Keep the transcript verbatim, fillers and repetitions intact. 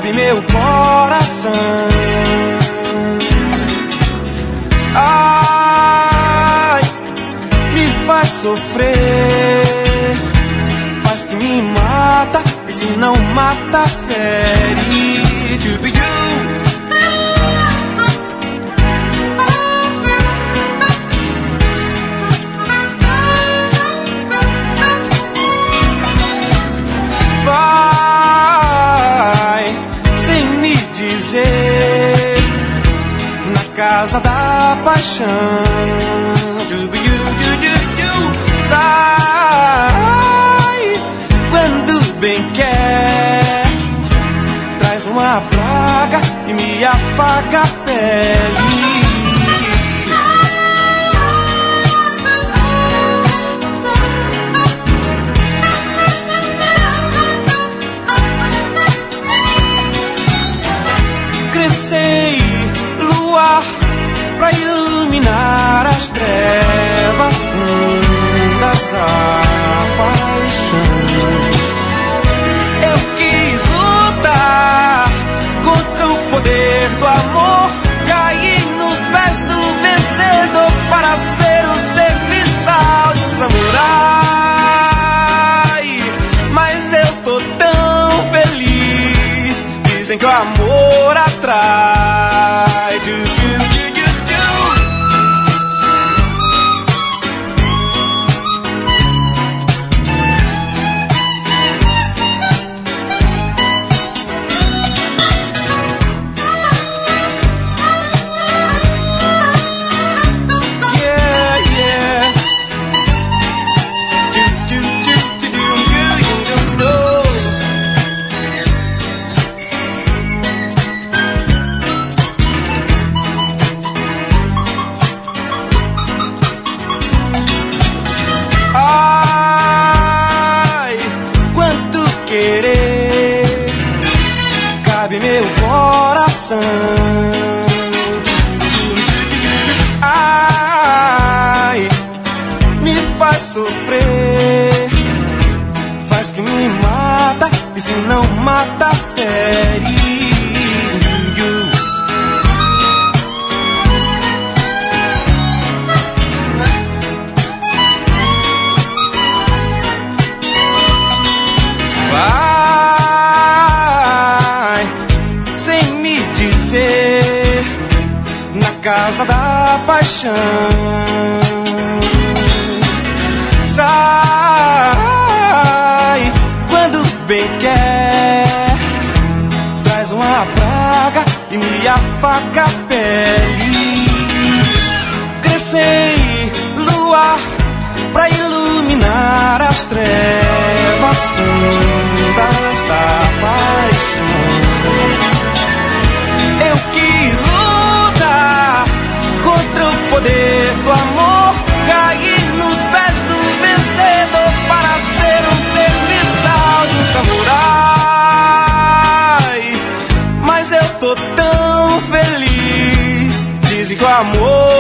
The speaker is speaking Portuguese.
cabe meu coração. Ai, me faz sofrer, faz que me mata, e se não mata, fere. To be you. Vai sem me dizer, na casa da paixão. To be you, you, you, you. Sai quando bem quer, traz uma praga e me afaga a pele. Crescei, luar, pra iluminar as trevas fundas da paixão. Eu quis lutar contra o poder do amor, cair nos pés do vencedor para ser o serviçal de um samurai. Mas eu tô tão feliz, dizem que o amor atrai. Du, du, du, du, du. Yeah, yeah. Du, du, du, du, du, du, du, du. Ai, quanto querer cabe meu coração. Ai, me faz sofrer, faz que me mata, e se não mata, fere. Vai sem me dizer, na casa da paixão. Sai quando bem quer, traz uma praga e me afaga a pele. Crescei, luar, pra iluminar as trevas fundas da paixão. Eu quis lutar contra o poder do amor, cair nos pés do vencedor para ser um serviçal de um samurai. Mas eu tô tão feliz, dizem que o amor